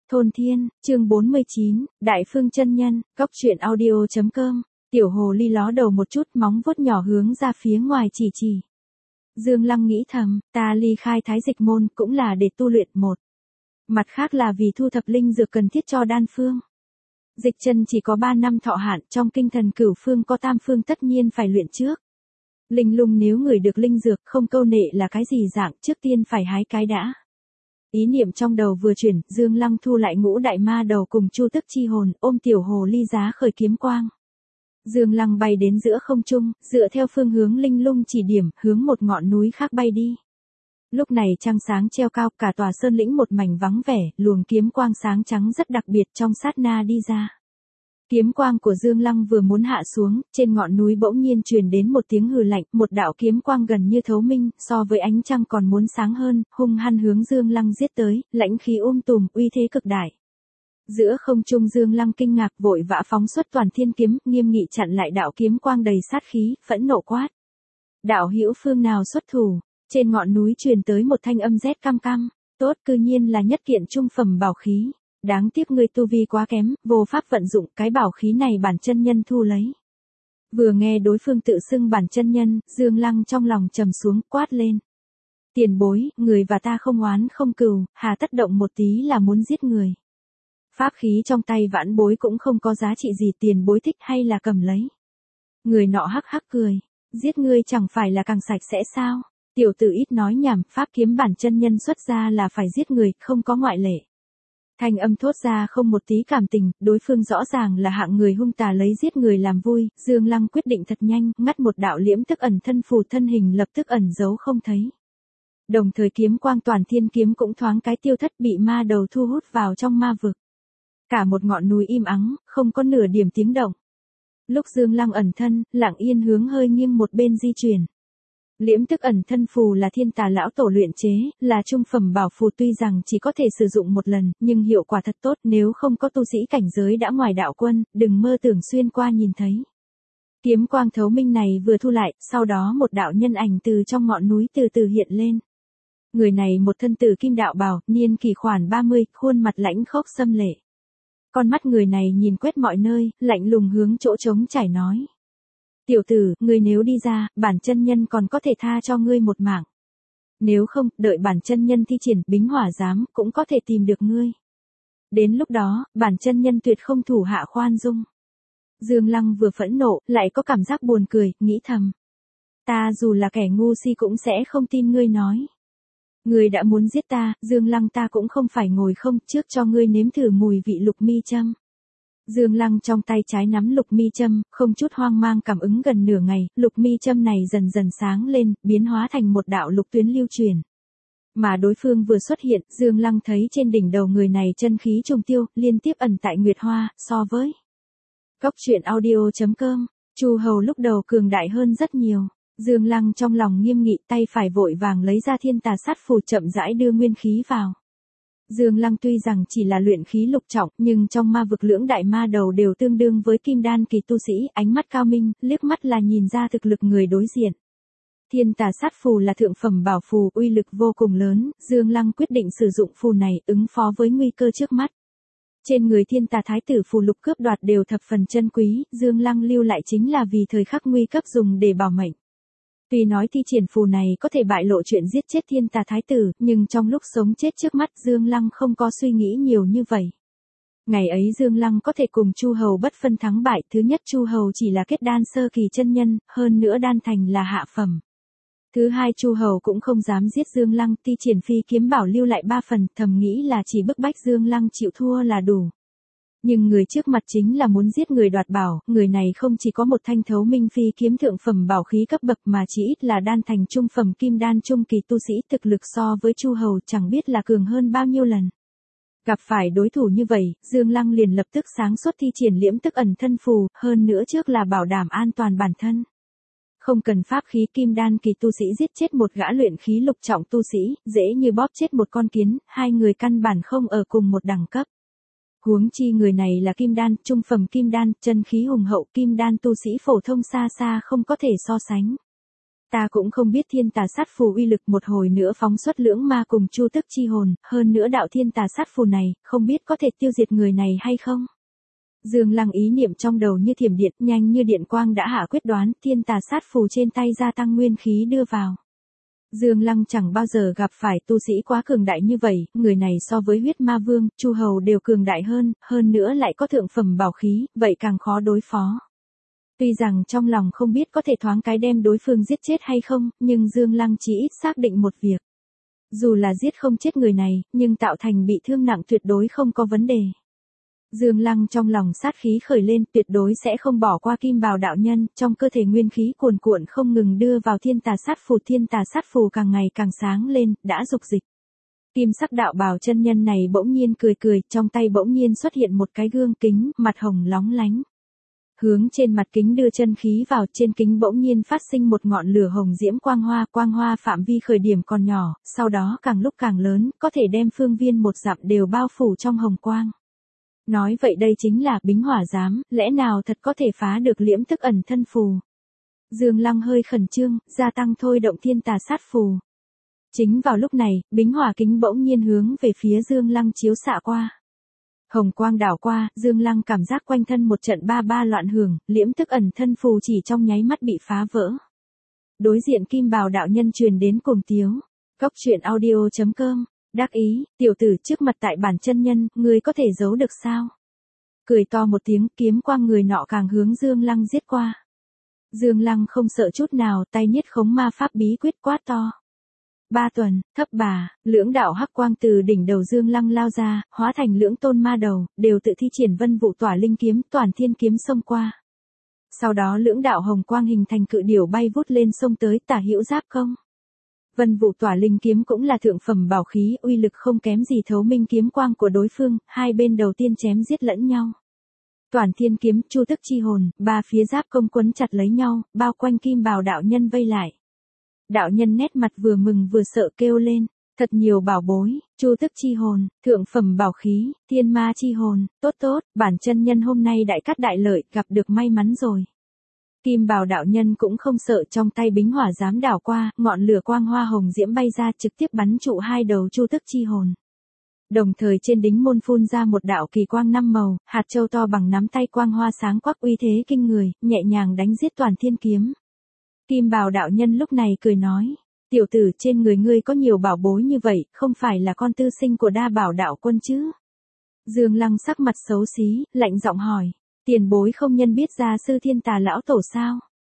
Thôn Thiên, chương 49, Đại Phương chân nhân, Cóc truyện audio.com. Tiểu hồ ly ló đầu một chút, móng vuốt nhỏ hướng ra phía ngoài chỉ. Dương Lăng nghĩ thầm, ta ly khai thái dịch môn cũng là để tu luyện một. Mặt khác là vì thu thập linh dược cần thiết cho đan phương. Dịch chân chỉ có 3 năm thọ hạn, trong kinh thần cửu phương có tam phương tất nhiên phải luyện trước. Linh lung nếu ngửi được linh dược không câu nệ là cái gì dạng, trước tiên phải hái cái đã. Ý niệm trong đầu vừa chuyển, Dương Lăng thu lại ngũ đại ma đầu cùng chu tức chi hồn, ôm tiểu hồ ly giá khởi kiếm quang. Dương Lăng bay đến giữa không trung, dựa theo phương hướng linh lung chỉ điểm, hướng một ngọn núi khác bay đi. Lúc này trăng sáng treo cao, cả tòa sơn lĩnh một mảnh vắng vẻ, luồng kiếm quang sáng trắng rất đặc biệt trong sát na đi ra. Kiếm quang của Dương Lăng vừa muốn hạ xuống, trên ngọn núi bỗng nhiên truyền đến một tiếng hừ lạnh, một đạo kiếm quang gần như thấu minh, so với ánh trăng còn muốn sáng hơn, hung hăng hướng Dương Lăng giết tới, lãnh khí tùm, uy thế cực đại. Giữa không trung Dương Lăng kinh ngạc vội vã phóng xuất toàn thiên kiếm, nghiêm nghị chặn lại đạo kiếm quang đầy sát khí, phẫn nộ quát. Đạo hữu phương nào xuất thủ? Trên ngọn núi truyền tới một thanh âm rét cam cam, tốt cư nhiên là nhất kiện trung phẩm bảo khí. Đáng tiếc ngươi tu vi quá kém, vô pháp vận dụng cái bảo khí này bản chân nhân thu lấy. Vừa nghe đối phương tự xưng bản chân nhân, Dương Lăng trong lòng trầm xuống, quát lên. Tiền bối, người và ta không oán không cừu, hà tất động một tí là muốn giết người. Pháp khí trong tay vãn bối cũng không có giá trị gì, tiền bối thích hay là cầm lấy. Người nọ hắc hắc cười, giết ngươi chẳng phải là càng sạch sẽ sao? Tiểu tử ít nói nhảm, pháp kiếm bản chân nhân xuất ra là phải giết người, không có ngoại lệ. Thanh âm thốt ra không một tí cảm tình, đối phương rõ ràng là hạng người hung tà lấy giết người làm vui, Dương Lăng quyết định thật nhanh, ngắt một đạo liễm tức ẩn thân phù, thân hình lập tức ẩn giấu không thấy. Đồng thời kiếm quang toàn thiên kiếm cũng thoáng cái tiêu thất, bị ma đầu thu hút vào trong ma vực. Cả một ngọn núi im ắng, không có nửa điểm tiếng động. Lúc Dương Lăng ẩn thân, lặng yên hướng hơi nghiêng một bên di chuyển. Liễm tức ẩn thân phù là thiên tà lão tổ luyện chế, là trung phẩm bảo phù, tuy rằng chỉ có thể sử dụng một lần, nhưng hiệu quả thật tốt, nếu không có tu sĩ cảnh giới đã ngoài đạo quân, đừng mơ tưởng xuyên qua nhìn thấy. Kiếm quang thấu minh này vừa thu lại, sau đó một đạo nhân ảnh từ trong ngọn núi từ từ hiện lên. Người này một thân tử kim đạo bào, niên kỷ khoảng 30, khuôn mặt lãnh khốc xâm lệ. Con mắt người này nhìn quét mọi nơi, lạnh lùng hướng chỗ trống trải nói. Tiểu tử, ngươi nếu đi ra, bản chân nhân còn có thể tha cho ngươi một mạng. Nếu không, đợi bản chân nhân thi triển bính hỏa giám, cũng có thể tìm được ngươi. Đến lúc đó, bản chân nhân tuyệt không thủ hạ khoan dung. Dương Lăng vừa phẫn nộ, lại có cảm giác buồn cười, nghĩ thầm. Ta dù là kẻ ngu si cũng sẽ không tin ngươi nói. Ngươi đã muốn giết ta, Dương Lăng ta cũng không phải ngồi không, trước cho ngươi nếm thử mùi vị lục mi châm. Dương Lăng trong tay trái nắm lục mi châm, không chút hoang mang cảm ứng gần nửa ngày, lục mi châm này dần dần sáng lên, biến hóa thành một đạo lục tuyến lưu truyền. Mà đối phương vừa xuất hiện, Dương Lăng thấy trên đỉnh đầu người này chân khí trùng tiêu, liên tiếp ẩn tại Nguyệt Hoa, so với Cóc truyện audio.com, Chu Hầu lúc đầu cường đại hơn rất nhiều. Dương Lăng trong lòng nghiêm nghị, tay phải vội vàng lấy ra thiên tà sát phù, chậm rãi đưa nguyên khí vào. Dương Lăng tuy rằng chỉ là luyện khí lục trọng, nhưng trong ma vực lưỡng đại ma đầu đều tương đương với kim đan kỳ tu sĩ, ánh mắt cao minh, liếc mắt là nhìn ra thực lực người đối diện. Thiên tà sát phù là thượng phẩm bảo phù, uy lực vô cùng lớn, Dương Lăng quyết định sử dụng phù này, ứng phó với nguy cơ trước mắt. Trên người thiên tà thái tử phù lục cướp đoạt đều thập phần chân quý, Dương Lăng lưu lại chính là vì thời khắc nguy cấp dùng để bảo mệnh. Tuy nói thi triển phù này có thể bại lộ chuyện giết chết thiên tà thái tử, nhưng trong lúc sống chết trước mắt Dương Lăng không có suy nghĩ nhiều như vậy. Ngày ấy Dương Lăng có thể cùng Chu Hầu bất phân thắng bại, thứ nhất Chu Hầu chỉ là kết đan sơ kỳ chân nhân, hơn nữa đan thành là hạ phẩm. Thứ hai Chu Hầu cũng không dám giết Dương Lăng, thi triển phi kiếm bảo lưu lại 3 phần, thầm nghĩ là chỉ bức bách Dương Lăng chịu thua là đủ. Nhưng người trước mặt chính là muốn giết người đoạt bảo, người này không chỉ có một thanh thấu minh phi kiếm thượng phẩm bảo khí cấp bậc mà chỉ ít là đan thành trung phẩm kim đan trung kỳ tu sĩ, thực lực so với Chu Hầu chẳng biết là cường hơn bao nhiêu lần. Gặp phải đối thủ như vậy, Dương Lăng liền lập tức sáng suốt thi triển liễm tức ẩn thân phù, hơn nữa trước là bảo đảm an toàn bản thân. Không cần pháp khí, kim đan kỳ tu sĩ giết chết một gã luyện khí lục trọng tu sĩ, dễ như bóp chết một con kiến, hai người căn bản không ở cùng một đẳng cấp. Huống chi người này là kim đan, trung phẩm kim đan, chân khí hùng hậu, kim đan tu sĩ phổ thông xa xa không có thể so sánh. Ta cũng không biết thiên tà sát phù uy lực, một hồi nữa phóng xuất lưỡng ma cùng chu tức chi hồn, hơn nữa đạo thiên tà sát phù này, không biết có thể tiêu diệt người này hay không. Dương Lăng ý niệm trong đầu như thiểm điện, nhanh như điện quang đã hạ quyết đoán, thiên tà sát phù trên tay gia tăng nguyên khí đưa vào. Dương Lăng chẳng bao giờ gặp phải tu sĩ quá cường đại như vậy, người này so với huyết ma vương, Chu Hầu đều cường đại hơn nữa lại có thượng phẩm bảo khí, vậy càng khó đối phó. Tuy rằng trong lòng không biết có thể thoáng cái đem đối phương giết chết hay không, nhưng Dương Lăng chỉ ít xác định một việc. Dù là giết không chết người này, nhưng tạo thành bị thương nặng tuyệt đối không có vấn đề. Dương Lăng trong lòng sát khí khởi lên, tuyệt đối sẽ không bỏ qua Kim Bào đạo nhân, trong cơ thể nguyên khí cuồn cuộn không ngừng đưa vào thiên tà sát phù càng ngày càng sáng lên, đã dục dịch. Kim sắc đạo bào chân nhân này bỗng nhiên cười cười, trong tay bỗng nhiên xuất hiện một cái gương kính, mặt hồng lóng lánh. Hướng trên mặt kính đưa chân khí vào, trên kính bỗng nhiên phát sinh một ngọn lửa hồng diễm quang hoa phạm vi khởi điểm còn nhỏ, sau đó càng lúc càng lớn, có thể đem phương viên một dặm đều bao phủ trong hồng quang. Nói vậy đây chính là Bính Hỏa Giám, lẽ nào thật có thể phá được liễm tức ẩn thân phù. Dương Lăng hơi khẩn trương, gia tăng thôi động thiên tà sát phù. Chính vào lúc này, Bính Hỏa kính bỗng nhiên hướng về phía Dương Lăng chiếu xạ qua. Hồng quang đảo qua, Dương Lăng cảm giác quanh thân một trận ba loạn hưởng, liễm tức ẩn thân phù chỉ trong nháy mắt bị phá vỡ. Đối diện Kim Bào đạo nhân truyền đến cùng tiếu. Góc truyện audio.com. Đắc ý, tiểu tử trước mặt tại bản chân nhân, ngươi có thể giấu được sao? Cười to một tiếng, kiếm quang người nọ càng hướng Dương Lăng giết qua. Dương Lăng không sợ chút nào, tay niết khống ma pháp bí quyết quát to. Ba tuần, thấp bà, lưỡng đạo hắc quang từ đỉnh đầu Dương Lăng lao ra, hóa thành lưỡng tôn ma đầu, đều tự thi triển vân vụ tỏa linh kiếm, toàn thiên kiếm xông qua. Sau đó lưỡng đạo hồng quang hình thành cự điểu bay vút lên xông tới tả hữu giáp công. Vân vụ tỏa linh kiếm cũng là thượng phẩm bảo khí, uy lực không kém gì thấu minh kiếm quang của đối phương, hai bên đầu tiên chém giết lẫn nhau. Toàn thiên kiếm, chu tức chi hồn, ba phía giáp công quấn chặt lấy nhau, bao quanh Kim Bào đạo nhân vây lại. Đạo nhân nét mặt vừa mừng vừa sợ kêu lên, thật nhiều bảo bối, chu tức chi hồn, thượng phẩm bảo khí, thiên ma chi hồn, tốt, bản chân nhân hôm nay đại cát đại lợi, gặp được may mắn rồi. Kim Bào đạo nhân cũng không sợ, trong tay Bính Hỏa Giám đảo qua, ngọn lửa quang hoa hồng diễm bay ra trực tiếp bắn trụ hai đầu chu tức chi hồn. Đồng thời trên đính môn phun ra một đạo kỳ quang 5 màu, hạt châu to bằng nắm tay quang hoa sáng quắc uy thế kinh người, nhẹ nhàng đánh giết toàn thiên kiếm. Kim Bào đạo nhân lúc này cười nói, tiểu tử trên người ngươi có nhiều bảo bối như vậy, không phải là con tư sinh của Đa Bảo đạo quân chứ? Dương Lăng sắc mặt xấu xí, lạnh giọng hỏi. Tiền bối không nhân biết gia sư thiên tà lão tổ sao?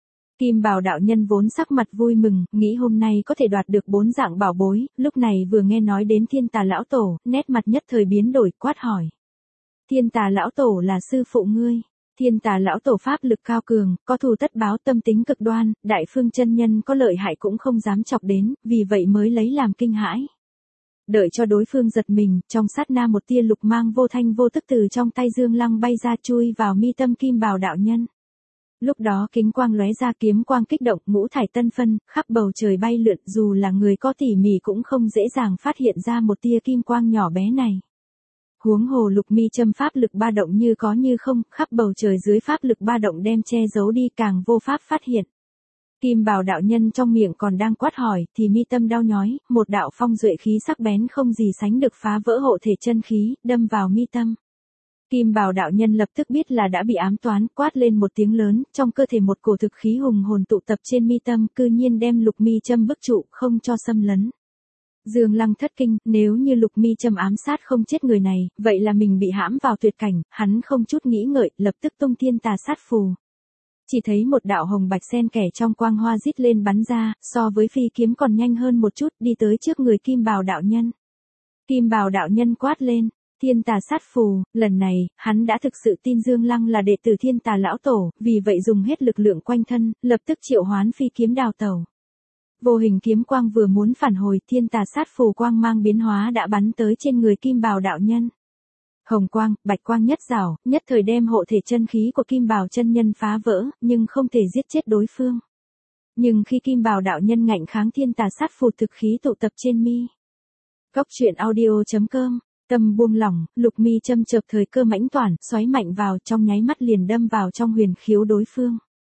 Kim Bào đạo nhân vốn sắc mặt vui mừng, nghĩ hôm nay có thể đoạt được 4 dạng bảo bối, lúc này vừa nghe nói đến thiên tà lão tổ, nét mặt nhất thời biến đổi, quát hỏi. Thiên tà lão tổ là sư phụ ngươi. Thiên tà lão tổ pháp lực cao cường, có thù tất báo, tâm tính cực đoan, đại phương chân nhân có lợi hại cũng không dám chọc đến, vì vậy mới lấy làm kinh hãi. Đợi cho đối phương giật mình, trong sát na một tia lục mang vô thanh vô tức từ trong tay Dương Lăng bay ra chui vào mi tâm Kim Bào đạo nhân. Lúc đó kính quang lóe ra, kiếm quang kích động, ngũ thải tân phân, khắp bầu trời bay lượn, dù là người có tỉ mỉ cũng không dễ dàng phát hiện ra một tia kim quang nhỏ bé này. Huống hồ lục mi châm pháp lực ba động như có như không, khắp bầu trời dưới pháp lực ba động đem che giấu đi, càng vô pháp phát hiện. Kim Bào đạo nhân trong miệng còn đang quát hỏi, thì mi tâm đau nhói, một đạo phong duệ khí sắc bén không gì sánh được phá vỡ hộ thể chân khí, đâm vào mi tâm. Kim Bào đạo nhân lập tức biết là đã bị ám toán, quát lên một tiếng lớn, trong cơ thể một cổ thực khí hùng hồn tụ tập trên mi tâm, cư nhiên đem lục mi châm bức trụ, không cho xâm lấn. Dương Lăng thất kinh, nếu như lục mi châm ám sát không chết người này, vậy là mình bị hãm vào tuyệt cảnh, hắn không chút nghĩ ngợi, lập tức tung thiên tà sát phù. Chỉ thấy một đạo hồng bạch sen kẻ trong quang hoa rít lên bắn ra, so với phi kiếm còn nhanh hơn một chút, đi tới trước người Kim Bào đạo nhân. Kim Bào đạo nhân quát lên, thiên tà sát phù, lần này, hắn đã thực sự tin Dương Lăng là đệ tử thiên tà lão tổ, vì vậy dùng hết lực lượng quanh thân, lập tức triệu hoán phi kiếm đào tẩu. Vô hình kiếm quang vừa muốn phản hồi, thiên tà sát phù quang mang biến hóa đã bắn tới trên người Kim Bào đạo nhân. Hồng quang, bạch quang nhất rảo, nhất thời đem hộ thể chân khí của Kim Bào chân nhân phá vỡ, nhưng không thể giết chết đối phương. Nhưng khi Kim Bào đạo nhân ngạnh kháng thiên tà sát phù thực khí tụ tập trên mi. Góc truyện audio.com, tâm buông lỏng, lục mi châm chợp thời cơ mãnh toản, xoáy mạnh vào, trong nháy mắt liền đâm vào trong huyền khiếu đối phương.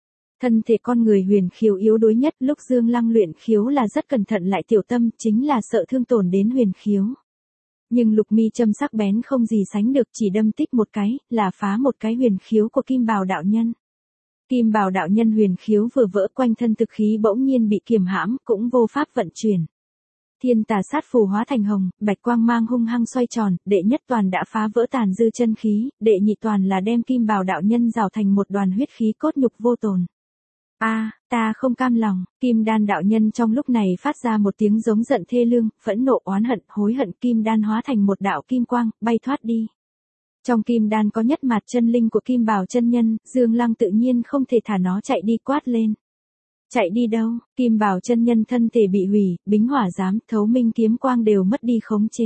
Thân thể con người huyền khiếu yếu đuối nhất, lúc Dương Lăng luyện khiếu là rất cẩn thận lại tiểu tâm, chính là sợ thương tổn đến huyền khiếu. Nhưng lục mi châm sắc bén không gì sánh được, chỉ đâm tích một cái, là phá một cái huyền khiếu của Kim Bào đạo nhân. Kim Bào đạo nhân huyền khiếu vừa vỡ, quanh thân thực khí bỗng nhiên bị kiềm hãm, cũng vô pháp vận chuyển. Thiên tà sát phù hóa thành hồng, bạch quang mang hung hăng xoay tròn, đệ nhất toàn đã phá vỡ tàn dư chân khí, đệ nhị toàn là đem Kim Bào đạo nhân rào thành một đoàn huyết khí cốt nhục vô tồn. Ta không cam lòng, Kim Đan đạo nhân trong lúc này phát ra một tiếng giống giận thê lương, phẫn nộ oán hận, hối hận, Kim Đan hóa thành một đạo kim quang, bay thoát đi. Trong Kim Đan có nhất mạt chân linh của Kim Bào chân nhân, Dương Lăng tự nhiên không thể thả nó chạy đi, quát lên. Chạy đi đâu? Kim Bào chân nhân thân thể bị hủy, bính hỏa giám, thấu minh kiếm quang đều mất đi khống chế.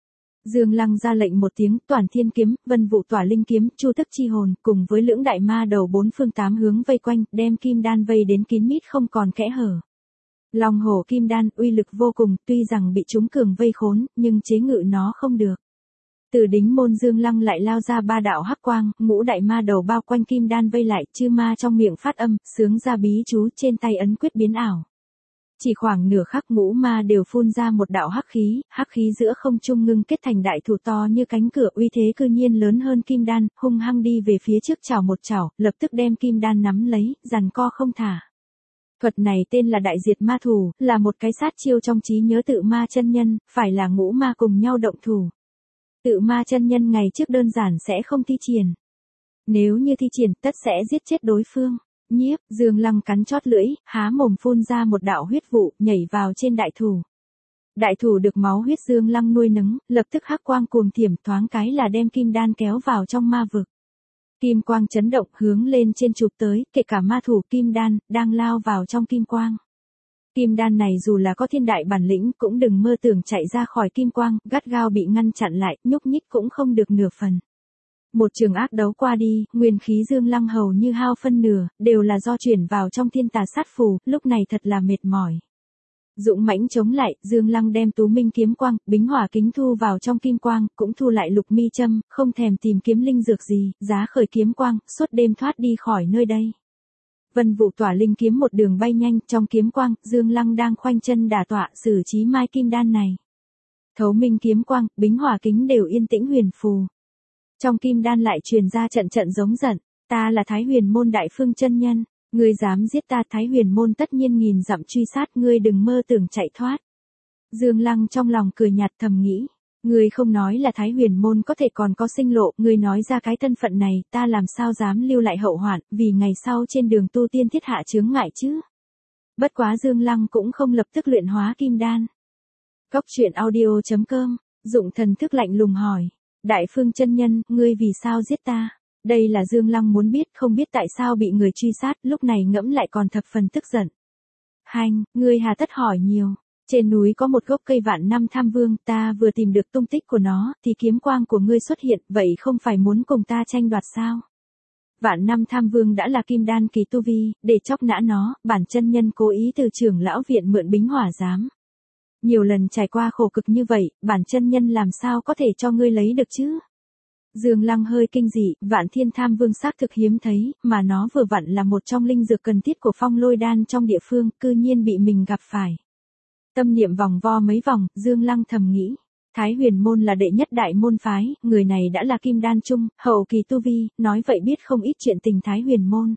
Dương Lăng ra lệnh một tiếng, Toản Thiên kiếm, Vân Vụ Tỏa Linh kiếm, Chu Tức Chi hồn, cùng với lưỡng đại ma đầu bốn phương tám hướng vây quanh, đem Kim Đan vây đến kín mít không còn kẽ hở. Long hổ Kim Đan uy lực vô cùng, tuy rằng bị chúng cường vây khốn, nhưng chế ngự nó không được. Từ đính môn Dương Lăng lại lao ra ba đạo hắc quang, ngũ đại ma đầu bao quanh Kim Đan vây lại, chư ma trong miệng phát âm, sướng ra bí chú, trên tay ấn quyết biến ảo. Chỉ khoảng nửa khắc ngũ ma đều phun ra một đạo hắc khí giữa không trung ngưng kết thành đại thủ to như cánh cửa, uy thế cư nhiên lớn hơn Kim Đan, hung hăng đi về phía trước chảo một chảo, lập tức đem Kim Đan nắm lấy, giằng co không thả. Thuật này tên là đại diệt ma thủ, là một cái sát chiêu trong trí nhớ Tự Ma chân nhân, phải là ngũ ma cùng nhau động thủ. Tự Ma chân nhân ngày trước đơn giản sẽ không thi triển. Nếu như thi triển, tất sẽ giết chết đối phương. Nhiếp, Dương Lăng cắn chót lưỡi, há mồm phun ra một đạo huyết vụ, nhảy vào trên đại thủ. Đại thủ được máu huyết Dương Lăng nuôi nấng, lập tức hắc quang cuồng thiểm, thoáng cái là đem Kim Đan kéo vào trong ma vực. Kim quang chấn động, hướng lên trên chụp tới, kể cả ma thủ Kim Đan, đang lao vào trong kim quang. Kim Đan này dù là có thiên đại bản lĩnh, cũng đừng mơ tưởng chạy ra khỏi kim quang, gắt gao bị ngăn chặn lại, nhúc nhích cũng không được nửa phần. Một trường ác đấu qua đi, nguyên khí Dương Lăng hầu như hao phân nửa, đều là do chuyển vào trong thiên tà sát phù, lúc này thật là mệt mỏi. Dũng mãnh chống lại, Dương Lăng đem tú minh kiếm quang, bính hỏa kính thu vào trong kim quang, cũng thu lại lục mi châm, không thèm tìm kiếm linh dược gì, giá khởi kiếm quang, suốt đêm thoát đi khỏi nơi đây. Vân Vụ Tỏa Linh kiếm một đường bay nhanh, trong kiếm quang, Dương Lăng đang khoanh chân đả tọa, xử trí mai Kim Đan này. Thấu minh kiếm quang, bính hỏa kính đều yên tĩnh huyền phù. Trong Kim Đan lại truyền ra trận trận giống giận, ta là Thái Huyền môn Đại Phương chân nhân, ngươi dám giết ta, Thái Huyền môn tất nhiên nghìn dặm truy sát, ngươi đừng mơ tưởng chạy thoát. Dương Lăng trong lòng cười nhạt thầm nghĩ, ngươi không nói là Thái Huyền môn có thể còn có sinh lộ, ngươi nói ra cái thân phận này, ta làm sao dám lưu lại hậu hoạn, vì ngày sau trên đường tu tiên thiết hạ chướng ngại chứ. Bất quá Dương Lăng cũng không lập tức luyện hóa Kim Đan. Góc truyện audio.com, Dụng thần thức lạnh lùng hỏi. Đại Phương chân nhân, ngươi vì sao giết ta? Đây là Dương Lăng muốn biết, không biết tại sao bị người truy sát, lúc này ngẫm lại còn thập phần tức giận. Hành, ngươi hà tất hỏi nhiều. Trên núi có một gốc cây vạn năm tham vương, ta vừa tìm được tung tích của nó, thì kiếm quang của ngươi xuất hiện, vậy không phải muốn cùng ta tranh đoạt sao? Vạn năm tham vương đã là kim đan kỳ tu vi, để chóc nã nó, bản chân nhân cố ý từ trưởng lão viện mượn bính hỏa giám. Nhiều lần trải qua khổ cực như vậy, bản chân nhân làm sao có thể cho ngươi lấy được chứ? Dương Lăng hơi kinh dị, vạn thiên tham vương xác thực hiếm thấy, mà nó vừa vặn là một trong linh dược cần thiết của phong lôi đan trong địa phương, cư nhiên bị mình gặp phải. Tâm niệm vòng vo mấy vòng, Dương Lăng thầm nghĩ. Thái Huyền môn là đệ nhất đại môn phái, người này đã là kim đan trung, hậu kỳ tu vi, nói vậy biết không ít chuyện tình Thái Huyền môn.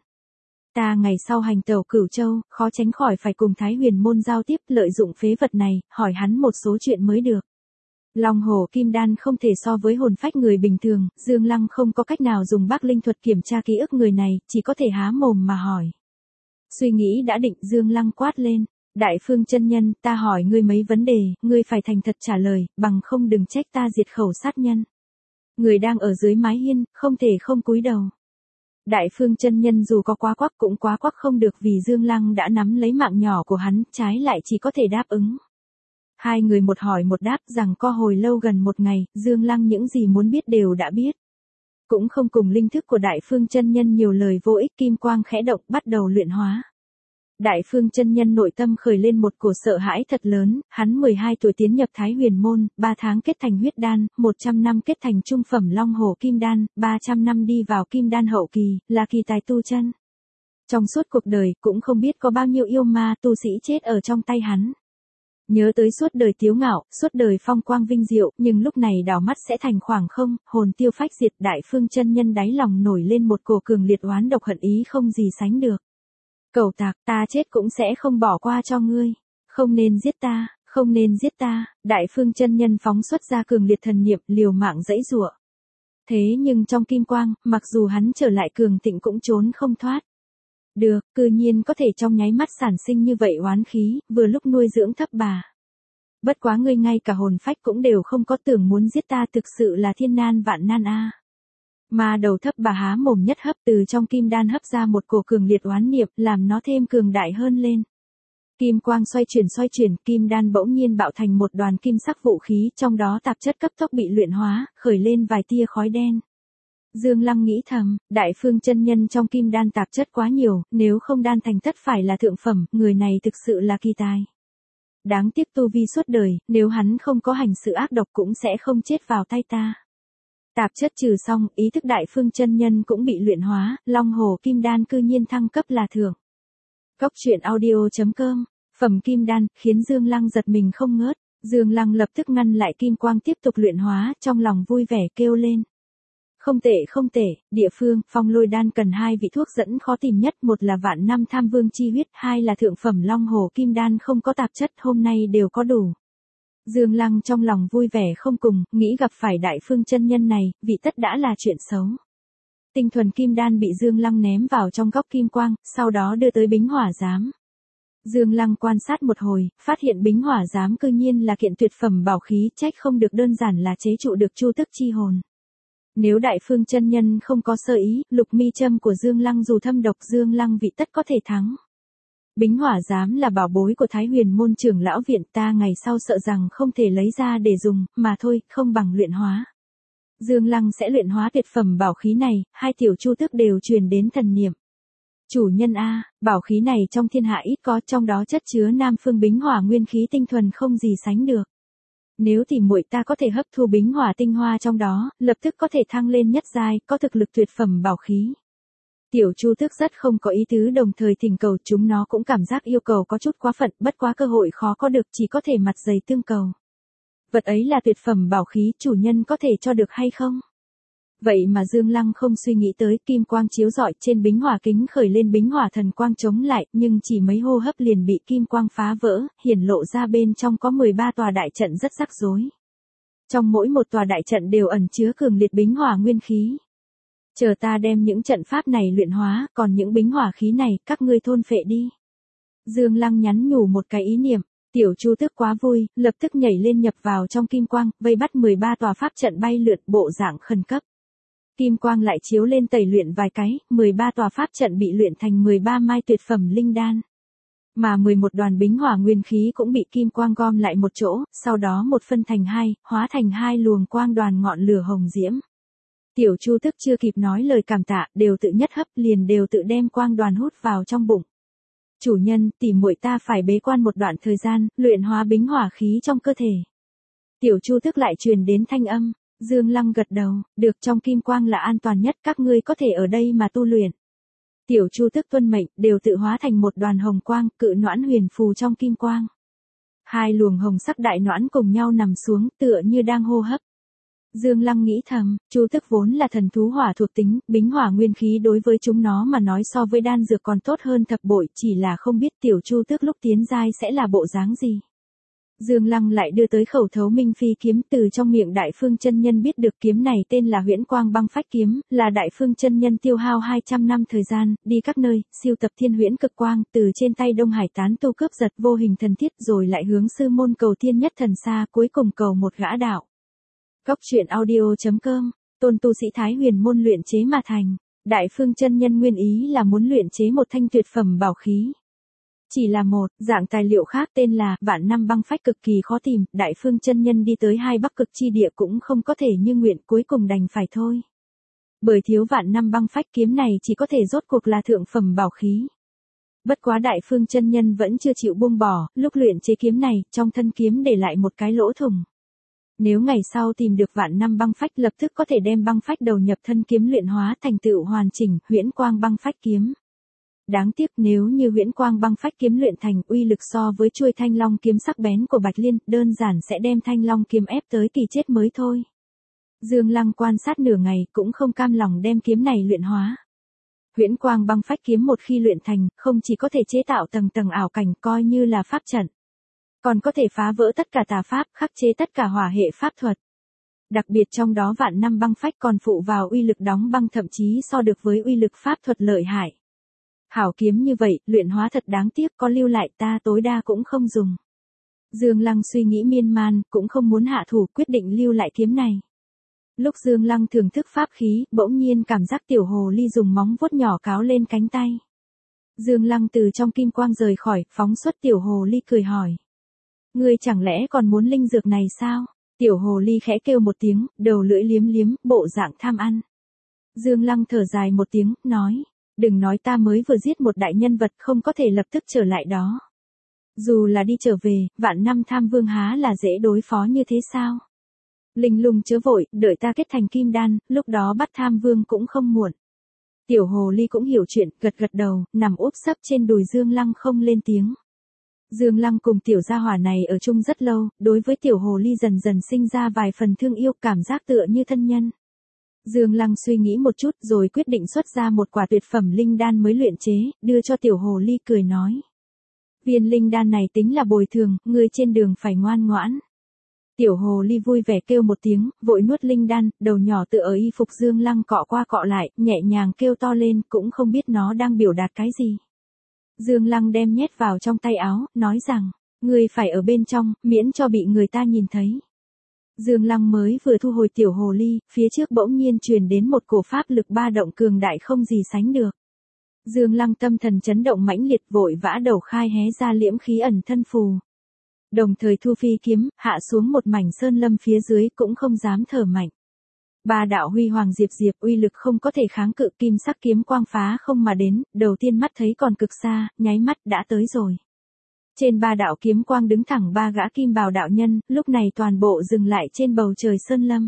Ta ngày sau hành tẩu Cửu Châu, khó tránh khỏi phải cùng Thái Huyền môn giao tiếp, lợi dụng phế vật này, hỏi hắn một số chuyện mới được. Long hổ kim đan không thể so với hồn phách người bình thường, Dương Lăng không có cách nào dùng Bắc Linh thuật kiểm tra ký ức người này, chỉ có thể há mồm mà hỏi. Suy nghĩ đã định, Dương Lăng quát lên. Đại Phương chân nhân, ta hỏi ngươi mấy vấn đề, ngươi phải thành thật trả lời, bằng không đừng trách ta diệt khẩu sát nhân. Người đang ở dưới mái hiên, không thể không cúi đầu. Đại Phương chân nhân dù có quá quắc cũng quá quắc không được vì Dương Lăng đã nắm lấy mạng nhỏ của hắn, trái lại chỉ có thể đáp ứng. Hai người một hỏi một đáp rằng co hồi lâu gần một ngày, Dương Lăng những gì muốn biết đều đã biết. Cũng không cùng linh thức của Đại Phương chân nhân nhiều lời vô ích, kim quang khẽ động bắt đầu luyện hóa. Đại Phương chân nhân nội tâm khởi lên một cổ sợ hãi thật lớn, hắn 12 tuổi tiến nhập Thái Huyền môn, 3 tháng kết thành huyết đan, 100 năm kết thành trung phẩm long hổ kim đan, 300 năm đi vào kim đan hậu kỳ, là kỳ tài tu chân. Trong suốt cuộc đời, cũng không biết có bao nhiêu yêu ma tu sĩ chết ở trong tay hắn. Nhớ tới suốt đời tiếu ngạo, suốt đời phong quang vinh diệu, nhưng lúc này đảo mắt sẽ thành khoảng không, hồn tiêu phách diệt. Đại phương chân nhân đáy lòng nổi lên một cổ cường liệt oán độc hận ý không gì sánh được. Cẩu tặc, ta chết cũng sẽ không bỏ qua cho ngươi. Không nên giết ta, không nên giết ta. Đại phương chân nhân phóng xuất ra cường liệt thần niệm, liều mạng giãy giụa. Thế nhưng trong kim quang, mặc dù hắn trở lại cường thịnh cũng trốn không thoát. Được, cư nhiên có thể trong nháy mắt sản sinh như vậy oán khí, vừa lúc nuôi dưỡng thấp bà. Bất quá ngươi ngay cả hồn phách cũng đều không có, tưởng muốn giết ta thực sự là thiên nan vạn nan a. Mà đầu thấp bà há mồm nhất hấp, từ trong kim đan hấp ra một cổ cường liệt oán niệm, làm nó thêm cường đại hơn lên. Kim quang xoay chuyển, kim đan bỗng nhiên bạo thành một đoàn kim sắc vũ khí, trong đó tạp chất cấp tốc bị luyện hóa, khởi lên vài tia khói đen. Dương Lăng nghĩ thầm, đại phương chân nhân trong kim đan tạp chất quá nhiều, nếu không đan thành tất phải là thượng phẩm, người này thực sự là kỳ tài. Đáng tiếc tu vi suốt đời, nếu hắn không có hành sự ác độc cũng sẽ không chết vào tay ta. Tạp chất trừ xong, ý thức đại phương chân nhân cũng bị luyện hóa, long hồ kim đan cư nhiên thăng cấp là thượng. Cốc truyện audio.com, phẩm kim đan, khiến Dương Lăng giật mình không ngớt. Dương Lăng lập tức ngăn lại kim quang tiếp tục luyện hóa, trong lòng vui vẻ kêu lên. Không tệ, địa phương, phong lôi đan cần 2 vị thuốc dẫn khó tìm nhất, một là vạn năm tham vương chi huyết, 2 là thượng phẩm long hồ kim đan không có tạp chất, hôm nay đều có đủ. Dương Lăng trong lòng vui vẻ không cùng, nghĩ gặp phải đại phương chân nhân này, vị tất đã là chuyện xấu. Tinh thuần kim đan bị Dương Lăng ném vào trong góc kim quang, sau đó đưa tới bính hỏa giám. Dương Lăng quan sát một hồi, phát hiện bính hỏa giám cư nhiên là kiện tuyệt phẩm bảo khí, trách không được đơn giản là chế trụ được chu tức chi hồn. Nếu đại phương chân nhân không có sơ ý, lục mi châm của Dương Lăng dù thâm độc Dương Lăng vị tất có thể thắng. Bính hỏa giám là bảo bối của Thái Huyền môn trưởng lão viện, ta ngày sau sợ rằng không thể lấy ra để dùng, mà thôi, không bằng luyện hóa. Dương Lăng sẽ luyện hóa tuyệt phẩm bảo khí này, 2 tiểu chu tước đều truyền đến thần niệm. Chủ nhân a, bảo khí này trong thiên hạ ít có, trong đó chất chứa nam phương bính hỏa nguyên khí tinh thuần không gì sánh được. Nếu thì muội ta có thể hấp thu bính hỏa tinh hoa trong đó, lập tức có thể thăng lên nhất giai, có thực lực tuyệt phẩm bảo khí. Tiểu chu tước rất không có ý tứ, đồng thời thỉnh cầu, chúng nó cũng cảm giác yêu cầu có chút quá phận, bất quá cơ hội khó có được, chỉ có thể mặt dày tương cầu. Vật ấy là tuyệt phẩm bảo khí, chủ nhân có thể cho được hay không? Vậy mà Dương Lăng không suy nghĩ tới, kim quang chiếu rọi trên bính hỏa kính khởi lên bính hỏa thần quang chống lại, nhưng chỉ mấy hô hấp liền bị kim quang phá vỡ, hiển lộ ra bên trong có 13 tòa đại trận rất rắc rối. Trong mỗi một tòa đại trận đều ẩn chứa cường liệt bính hỏa nguyên khí. Chờ ta đem những trận pháp này luyện hóa, còn những bính hỏa khí này, các ngươi thôn phệ đi. Dương Lăng nhắn nhủ một cái ý niệm. Tiểu chu tước quá vui, lập tức nhảy lên nhập vào trong kim quang, vây bắt 13 tòa pháp trận bay lượn, bộ dạng khẩn cấp. Kim quang lại chiếu lên tẩy luyện vài cái, 13 tòa pháp trận bị luyện thành 13 mai tuyệt phẩm linh đan. Mà 11 đoàn bính hỏa nguyên khí cũng bị kim quang gom lại một chỗ, sau đó một phân thành 2, hóa thành 2 luồng quang đoàn ngọn lửa hồng diễm. Tiểu chu tước chưa kịp nói lời cảm tạ, đều tự nhất hấp liền đều tự đem quang đoàn hút vào trong bụng. Chủ nhân, tỉ muội ta phải bế quan một đoạn thời gian, luyện hóa bính hỏa khí trong cơ thể. Tiểu chu tước lại truyền đến thanh âm. Dương Lăng gật đầu, được, trong kim quang là an toàn nhất, các ngươi có thể ở đây mà tu luyện. Tiểu chu tước tuân mệnh, đều tự hóa thành một đoàn hồng quang, cự noãn huyền phù trong kim quang. 2 luồng hồng sắc đại noãn cùng nhau nằm xuống, tựa như đang hô hấp. Dương Lăng nghĩ thầm, chu tước vốn là thần thú hỏa thuộc tính, bính hỏa nguyên khí đối với chúng nó mà nói so với đan dược còn tốt hơn thập bội, chỉ là không biết tiểu chu tước lúc tiến giai sẽ là bộ dáng gì. Dương Lăng lại đưa tới khẩu thấu minh phi kiếm, từ trong miệng đại phương chân nhân biết được kiếm này tên là huyễn quang băng phách kiếm, là đại phương chân nhân tiêu hao 200 năm thời gian, đi các nơi, siêu tập thiên huyễn cực quang, từ trên tay Đông Hải tán tu cướp giật vô hình thần thiết rồi lại hướng sư môn cầu thiên nhất thần xa, cuối cùng cầu một gã đạo. Cốc truyện audio.com, tôn tu sĩ Thái Huyền môn luyện chế mà thành, đại phương chân nhân nguyên ý là muốn luyện chế một thanh tuyệt phẩm bảo khí. Chỉ là một dạng tài liệu khác tên là vạn năm băng phách cực kỳ khó tìm, đại phương chân nhân đi tới 2 bắc cực chi địa cũng không có thể như nguyện, cuối cùng đành phải thôi. Bởi thiếu vạn năm băng phách kiếm này chỉ có thể rốt cuộc là thượng phẩm bảo khí. Bất quá đại phương chân nhân vẫn chưa chịu buông bỏ, lúc luyện chế kiếm này, trong thân kiếm để lại một cái lỗ thủng. Nếu ngày sau tìm được vạn năm băng phách lập tức có thể đem băng phách đầu nhập thân kiếm luyện hóa thành tựu hoàn chỉnh, huyễn quang băng phách kiếm. Đáng tiếc nếu như huyễn quang băng phách kiếm luyện thành uy lực so với chuôi thanh long kiếm sắc bén của Bạch Liên, đơn giản sẽ đem thanh long kiếm ép tới kỳ chết mới thôi. Dương Lăng quan sát nửa ngày cũng không cam lòng đem kiếm này luyện hóa. Huyễn quang băng phách kiếm một khi luyện thành, không chỉ có thể chế tạo tầng tầng ảo cảnh coi như là pháp trận, còn có thể phá vỡ tất cả tà pháp, khắc chế tất cả hỏa hệ pháp thuật. Đặc biệt trong đó vạn năm băng phách còn phụ vào uy lực đóng băng, thậm chí so được với uy lực pháp thuật lợi hại. Hảo kiếm như vậy, luyện hóa thật đáng tiếc, có lưu lại ta tối đa cũng không dùng. Dương Lăng suy nghĩ miên man, cũng không muốn hạ thủ, quyết định lưu lại kiếm này. Lúc Dương Lăng thưởng thức pháp khí, bỗng nhiên cảm giác tiểu hồ ly dùng móng vuốt nhỏ cáo lên cánh tay. Dương Lăng từ trong kim quang rời khỏi, phóng xuất tiểu hồ ly cười hỏi. Ngươi chẳng lẽ còn muốn linh dược này sao? Tiểu hồ ly khẽ kêu một tiếng, đầu lưỡi liếm liếm, bộ dạng tham ăn. Dương Lăng thở dài một tiếng, nói. Đừng nói ta mới vừa giết một đại nhân vật không có thể lập tức trở lại đó. Dù là đi trở về, vạn năm tham vương há là dễ đối phó như thế sao? Linh lung chớ vội, đợi ta kết thành kim đan, lúc đó bắt tham vương cũng không muộn. Tiểu hồ ly cũng hiểu chuyện, gật gật đầu, nằm úp sấp trên đùi Dương Lăng không lên tiếng. Dương Lăng cùng tiểu gia hỏa này ở chung rất lâu, đối với tiểu hồ ly dần dần sinh ra vài phần thương yêu, cảm giác tựa như thân nhân. Dương Lăng suy nghĩ một chút rồi quyết định xuất ra một quả tuyệt phẩm linh đan mới luyện chế, đưa cho tiểu hồ ly cười nói. Viên linh đan này tính là bồi thường, ngươi trên đường phải ngoan ngoãn. Tiểu hồ ly vui vẻ kêu một tiếng, vội nuốt linh đan, đầu nhỏ tựa ở y phục Dương Lăng cọ qua cọ lại, nhẹ nhàng kêu to lên, cũng không biết nó đang biểu đạt cái gì. Dương Lăng đem nhét vào trong tay áo, nói rằng, ngươi phải ở bên trong, miễn cho bị người ta nhìn thấy. Dương Lăng mới vừa thu hồi tiểu hồ ly, phía trước bỗng nhiên truyền đến một cổ pháp lực ba động cường đại không gì sánh được. Dương Lăng tâm thần chấn động mãnh liệt, vội vã đầu khai hé ra liễm khí ẩn thân phù. Đồng thời thu phi kiếm, hạ xuống một mảnh sơn lâm phía dưới, cũng không dám thở mạnh. Ba đạo huy hoàng diệp diệp, uy lực không có thể kháng cự, kim sắc kiếm quang phá không mà đến, đầu tiên mắt thấy còn cực xa, nháy mắt đã tới rồi. Trên ba đạo kiếm quang đứng thẳng ba gã kim bào đạo nhân, lúc này toàn bộ dừng lại trên bầu trời sơn lâm.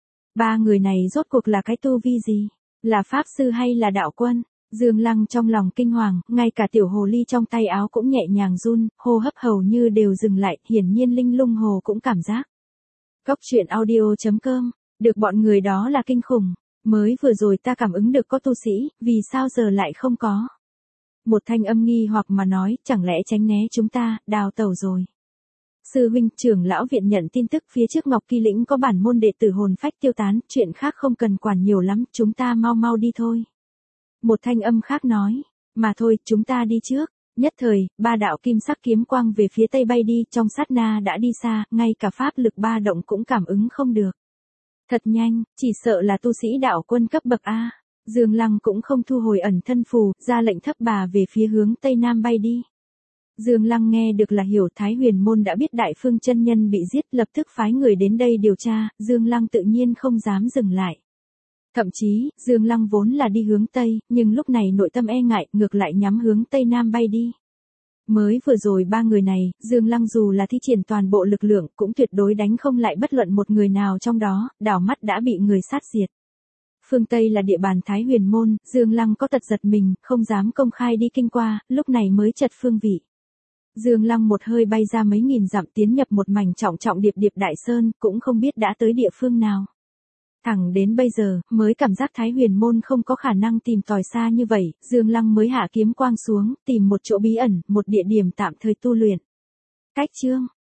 Ba người này rốt cuộc là cái tu vi gì? Là pháp sư hay là đạo quân? Dương Lăng trong lòng kinh hoàng, ngay cả tiểu hồ ly trong tay áo cũng nhẹ nhàng run, hô hấp hầu như đều dừng lại, hiển nhiên linh lung hồ cũng cảm giác. Cốc truyện audio.com, được bọn người đó là kinh khủng. Mới vừa rồi ta cảm ứng được có tu sĩ, vì sao giờ lại không có? Một thanh âm nghi hoặc mà nói, chẳng lẽ tránh né chúng ta, đào tẩu rồi. Sư huynh, trưởng lão viện nhận tin tức phía trước Ngọc Kỳ Lĩnh có bản môn đệ tử hồn phách tiêu tán, chuyện khác không cần quản nhiều lắm, chúng ta mau mau đi thôi. Một thanh âm khác nói, mà thôi, chúng ta đi trước. Nhất thời, ba đạo kim sắc kiếm quang về phía tây bay đi, trong sát na đã đi xa, ngay cả pháp lực ba động cũng cảm ứng không được. Thật nhanh, chỉ sợ là tu sĩ đạo quân cấp bậc A. Dương Lăng cũng không thu hồi ẩn thân phù, ra lệnh thấp bà về phía hướng tây nam bay đi. Dương Lăng nghe được là hiểu Thái Huyền môn đã biết Đại Phương chân nhân bị giết, lập tức phái người đến đây điều tra, Dương Lăng tự nhiên không dám dừng lại. Thậm chí, Dương Lăng vốn là đi hướng tây, nhưng lúc này nội tâm e ngại, ngược lại nhắm hướng tây nam bay đi. Mới vừa rồi ba người này, Dương Lăng dù là thi triển toàn bộ lực lượng, cũng tuyệt đối đánh không lại bất luận một người nào trong đó, đảo mắt đã bị người sát diệt. Phương Tây là địa bàn Thái Huyền môn, Dương Lăng có tật giật mình, không dám công khai đi kinh qua, lúc này mới chật phương vị. Dương Lăng một hơi bay ra mấy nghìn dặm, tiến nhập một mảnh trọng trọng điệp điệp đại sơn, cũng không biết đã tới địa phương nào. Thẳng đến bây giờ, mới cảm giác Thái Huyền môn không có khả năng tìm tòi xa như vậy, Dương Lăng mới hạ kiếm quang xuống, tìm một chỗ bí ẩn, một địa điểm tạm thời tu luyện. Cách chương